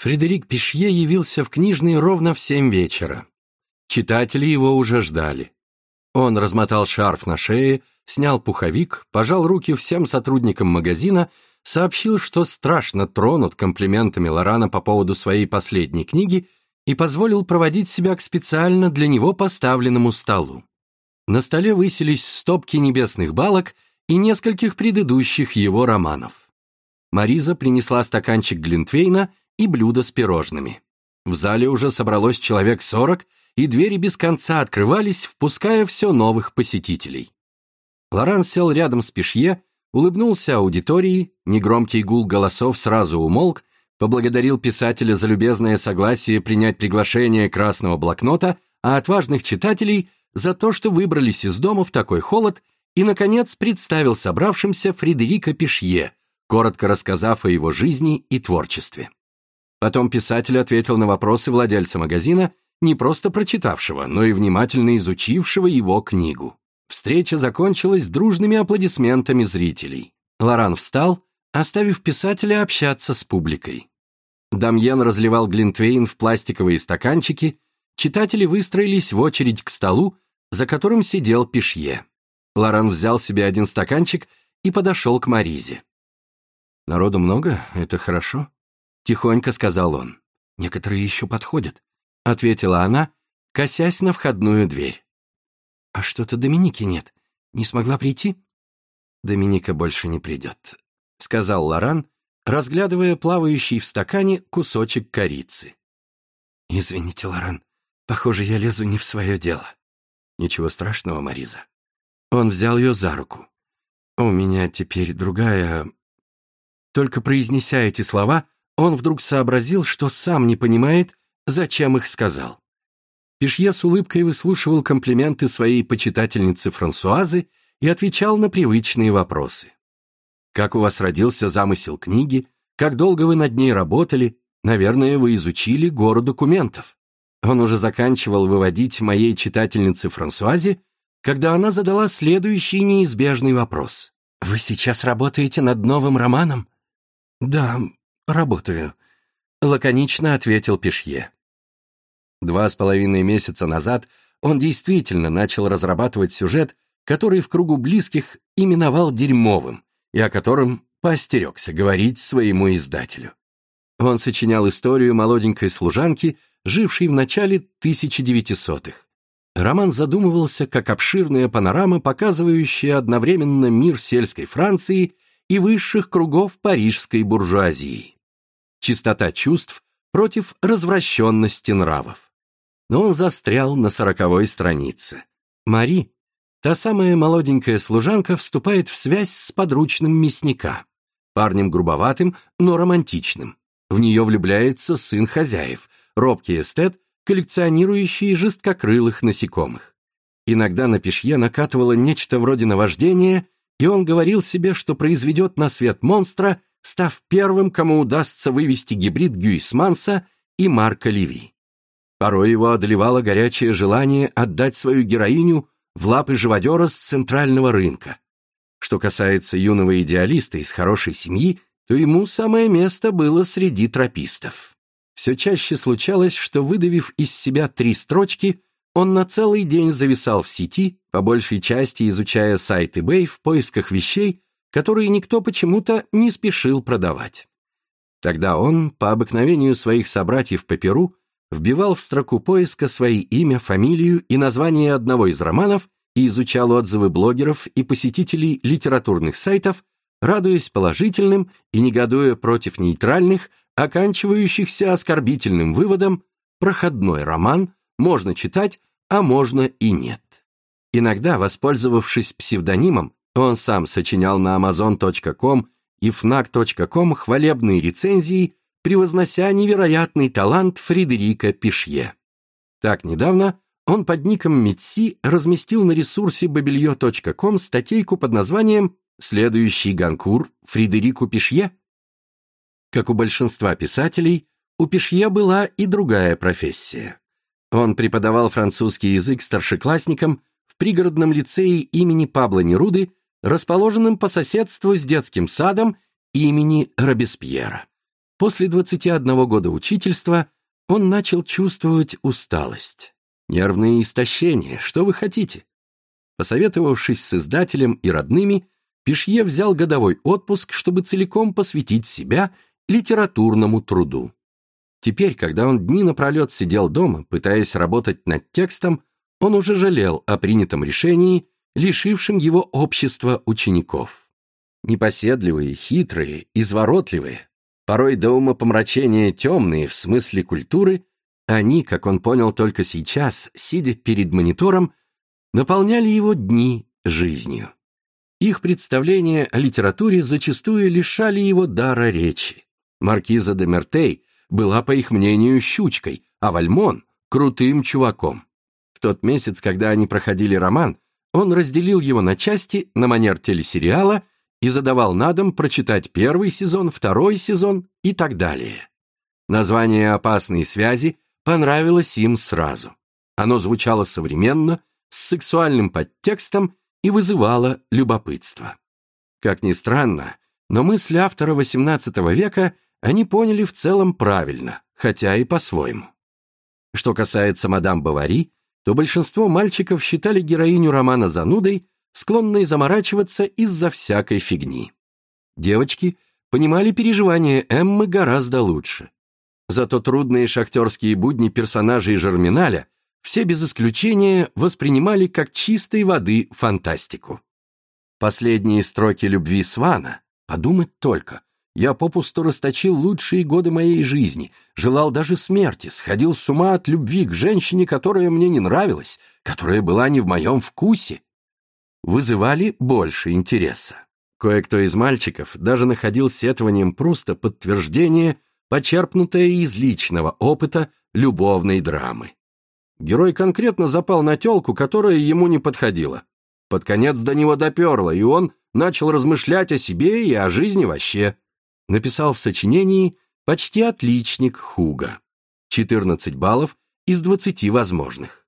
Фредерик Пишье явился в книжный ровно в 7 вечера. Читатели его уже ждали. Он размотал шарф на шее, снял пуховик, пожал руки всем сотрудникам магазина, сообщил, что страшно тронут комплиментами Лорана по поводу своей последней книги и позволил проводить себя к специально для него поставленному столу. На столе высились стопки небесных балок и нескольких предыдущих его романов. Мариза принесла стаканчик глинтвейна и блюдо с пирожными. В зале уже собралось человек 40, и двери без конца открывались, впуская все новых посетителей. Лоран сел рядом с Пишье, улыбнулся аудитории, негромкий гул голосов сразу умолк, поблагодарил писателя за любезное согласие принять приглашение красного блокнота, а отважных читателей за то, что выбрались из дома в такой холод, и, наконец, представил собравшимся Фредерика Пишье, коротко рассказав о его жизни и творчестве. Потом писатель ответил на вопросы владельца магазина, не просто прочитавшего, но и внимательно изучившего его книгу. Встреча закончилась дружными аплодисментами зрителей. Лоран встал, оставив писателя общаться с публикой. Дамьен разливал глинтвейн в пластиковые стаканчики, читатели выстроились в очередь к столу, за которым сидел Пишье. Лоран взял себе один стаканчик и подошел к Маризе. «Народу много, это хорошо», — тихонько сказал он. «Некоторые еще подходят», — ответила она, косясь на входную дверь. «А что-то Доминики нет. Не смогла прийти?» «Доминика больше не придет», — сказал Лоран, разглядывая плавающий в стакане кусочек корицы. «Извините, Лоран, похоже, я лезу не в свое дело». «Ничего страшного, Мариза». Он взял ее за руку. «У меня теперь другая...» Только произнеся эти слова, он вдруг сообразил, что сам не понимает, зачем их сказал. Пишье с улыбкой выслушивал комплименты своей почитательницы Франсуазы и отвечал на привычные вопросы. «Как у вас родился замысел книги? Как долго вы над ней работали? Наверное, вы изучили гору документов». Он уже заканчивал выводить моей читательнице Франсуазе, когда она задала следующий неизбежный вопрос. «Вы сейчас работаете над новым романом?» «Да, работаю», — лаконично ответил Пишье. 2,5 месяца назад он действительно начал разрабатывать сюжет, который в кругу близких именовал дерьмовым, и о котором поостерегся говорить своему издателю. Он сочинял историю молоденькой служанки, жившей в начале 1900-х. Роман задумывался как обширная панорама, показывающая одновременно мир сельской Франции и высших кругов парижской буржуазии. Чистота чувств против развращенности нравов. Но он застрял на 40-й странице. Мари, та самая молоденькая служанка, вступает в связь с подручным мясника, парнем грубоватым, но романтичным. В нее влюбляется сын хозяев, робкий эстет, коллекционирующий жесткокрылых насекомых. Иногда на Пишье накатывало нечто вроде наваждения, и он говорил себе, что произведет на свет монстра, став первым, кому удастся вывести гибрид Гюйсманса и Марка Леви. Порой его одолевало горячее желание отдать свою героиню в лапы живодера с центрального рынка. Что касается юного идеалиста из хорошей семьи, то ему самое место было среди тропистов. Все чаще случалось, что, выдавив из себя 3 строчки, он на целый день зависал в сети, по большей части изучая сайт eBay в поисках вещей, которые никто почему-то не спешил продавать. Тогда он, по обыкновению своих собратьев по Перу, вбивал в строку поиска свои имя, фамилию и название одного из романов и изучал отзывы блогеров и посетителей литературных сайтов, радуясь положительным и негодуя против нейтральных, оканчивающихся оскорбительным выводом: проходной роман, можно читать, а можно и нет. Иногда, воспользовавшись псевдонимом, он сам сочинял на amazon.com и fnac.com хвалебные рецензии, превознося невероятный талант Фредерика Пишье. Так недавно он под ником Митси разместил на ресурсе babelio.com статейку под названием «Следующий Ганкур Фредерику Пишье». Как у большинства писателей, у Пишье была и другая профессия. Он преподавал французский язык старшеклассникам в пригородном лицее имени Пабло Неруды, расположенном по соседству с детским садом имени Робеспьера. После 21 года учительства он начал чувствовать усталость. Нервное истощение, что вы хотите? Посоветовавшись с издателем и родными, Пишье взял годовой отпуск, чтобы целиком посвятить себя литературному труду. Теперь, когда он дни напролет сидел дома, пытаясь работать над текстом, он уже жалел о принятом решении, лишившем его общества учеников. Непоседливые, хитрые, изворотливые, порой до умопомрачения темные в смысле культуры, они, как он понял только сейчас, сидя перед монитором, наполняли его дни жизнью. Их представления о литературе зачастую лишали его дара речи. Маркиза де Мертей была, по их мнению, щучкой, а Вальмон — крутым чуваком. В тот месяц, когда они проходили роман, он разделил его на части на манер телесериала и задавал на дом прочитать первый сезон, второй сезон и так далее. Название «Опасные связи» понравилось им сразу. Оно звучало современно, с сексуальным подтекстом и вызывало любопытство. Как ни странно, но мысль автора XVIII века они поняли в целом правильно, хотя и по-своему. Что касается мадам Бовари, то большинство мальчиков считали героиню романа занудой, склонной заморачиваться из-за всякой фигни. Девочки понимали переживания Эммы гораздо лучше. Зато трудные шахтерские будни персонажей Жерминаля все без исключения воспринимали как чистой воды фантастику. Последние строки любви Свана, подумать только, я попусту расточил лучшие годы моей жизни, желал даже смерти, сходил с ума от любви к женщине, которая мне не нравилась, которая была не в моем вкусе, вызывали больше интереса. Кое-кто из мальчиков даже находил сетованием Пруста подтверждение, почерпнутое из личного опыта любовной драмы. Герой конкретно запал на тёлку, которая ему не подходила. Под конец до него доперло, и он начал размышлять о себе и о жизни вообще. Написал в сочинении почти отличник Хуга. 14 баллов из 20 возможных.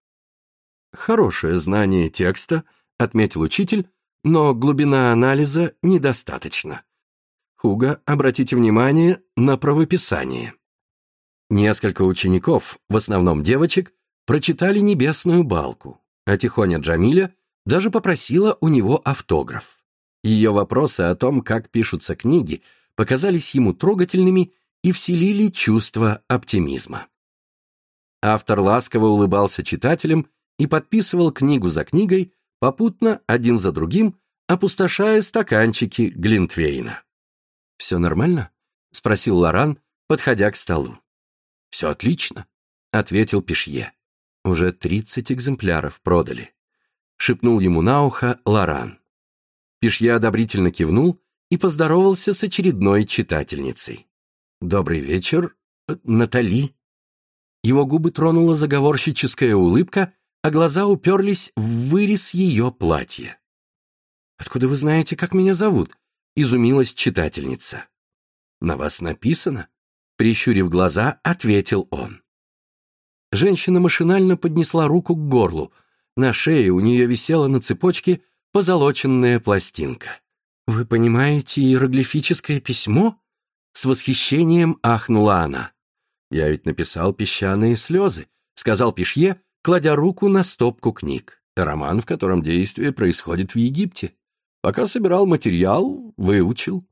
Хорошее знание текста, отметил учитель, но глубина анализа недостаточно. Хуга, обратите внимание на правописание. Несколько учеников, в основном девочек, прочитали «Небесную балку», а Тихоня Джамиля даже попросила у него автограф. Ее вопросы о том, как пишутся книги, показались ему трогательными и вселили чувство оптимизма. Автор ласково улыбался читателям и подписывал книгу за книгой, попутно, один за другим, опустошая стаканчики глинтвейна. «Все нормально?» — спросил Лоран, подходя к столу. «Все отлично», — ответил Пишье. «Уже 30 экземпляров продали», — шепнул ему на ухо Лоран. Пишье одобрительно кивнул и поздоровался с очередной читательницей. «Добрый вечер, Натали». Его губы тронула заговорщическая улыбка, а глаза уперлись в вырез ее платья. «Откуда вы знаете, как меня зовут?» — изумилась читательница. «На вас написано?» — прищурив глаза, ответил он. Женщина машинально поднесла руку к горлу. На шее у нее висела на цепочке позолоченная пластинка. «Вы понимаете иероглифическое письмо?» С восхищением ахнула она. «Я ведь написал «Песчаные слезы», — сказал Пишье, кладя руку на стопку книг. Роман, в котором действие происходит в Египте. Пока собирал материал, выучил».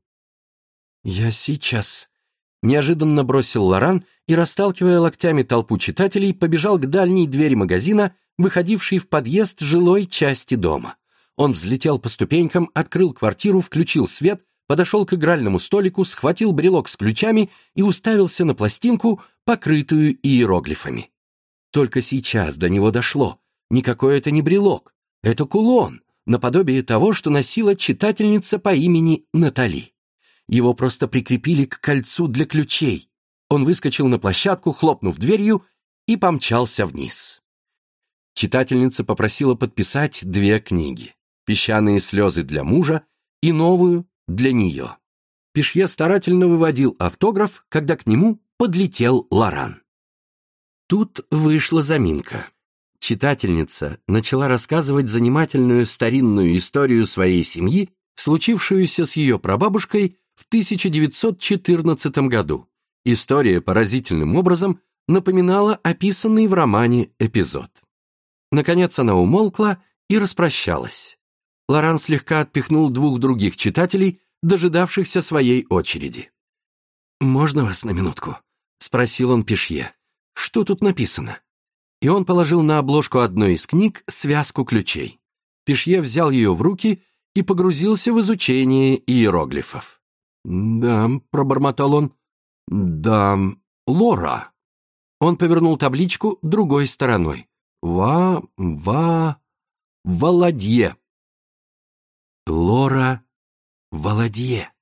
«Я сейчас...» Неожиданно бросил Лоран и, расталкивая локтями толпу читателей, побежал к дальней двери магазина, выходившей в подъезд жилой части дома. Он взлетел по ступенькам, открыл квартиру, включил свет, подошел к игральному столику, схватил брелок с ключами и уставился на пластинку, покрытую иероглифами. Только сейчас до него дошло. Никакой это не брелок. Это кулон, наподобие того, что носила читательница по имени Натали. Его просто прикрепили к кольцу для ключей. Он выскочил на площадку, хлопнув дверью, и помчался вниз. Читательница попросила подписать 2 книги. «Песчаные слезы» для мужа и новую для нее. Пишье старательно выводил автограф, когда к нему подлетел Лоран. Тут вышла заминка. Читательница начала рассказывать занимательную старинную историю своей семьи, случившуюся с ее прабабушкой в 1914 году, История поразительным образом напоминала описанный в романе эпизод. Наконец она умолкла и распрощалась. Лоран слегка отпихнул двух других читателей, дожидавшихся своей очереди. «Можно вас на минутку?» — спросил он Пешье. «Что тут написано?» И он положил на обложку одной из книг связку ключей. Пешье взял ее в руки и погрузился в изучение иероглифов. «Да», — пробормотал он, — «да, Лора». Он повернул табличку другой стороной. Валадье. Лора Валадье.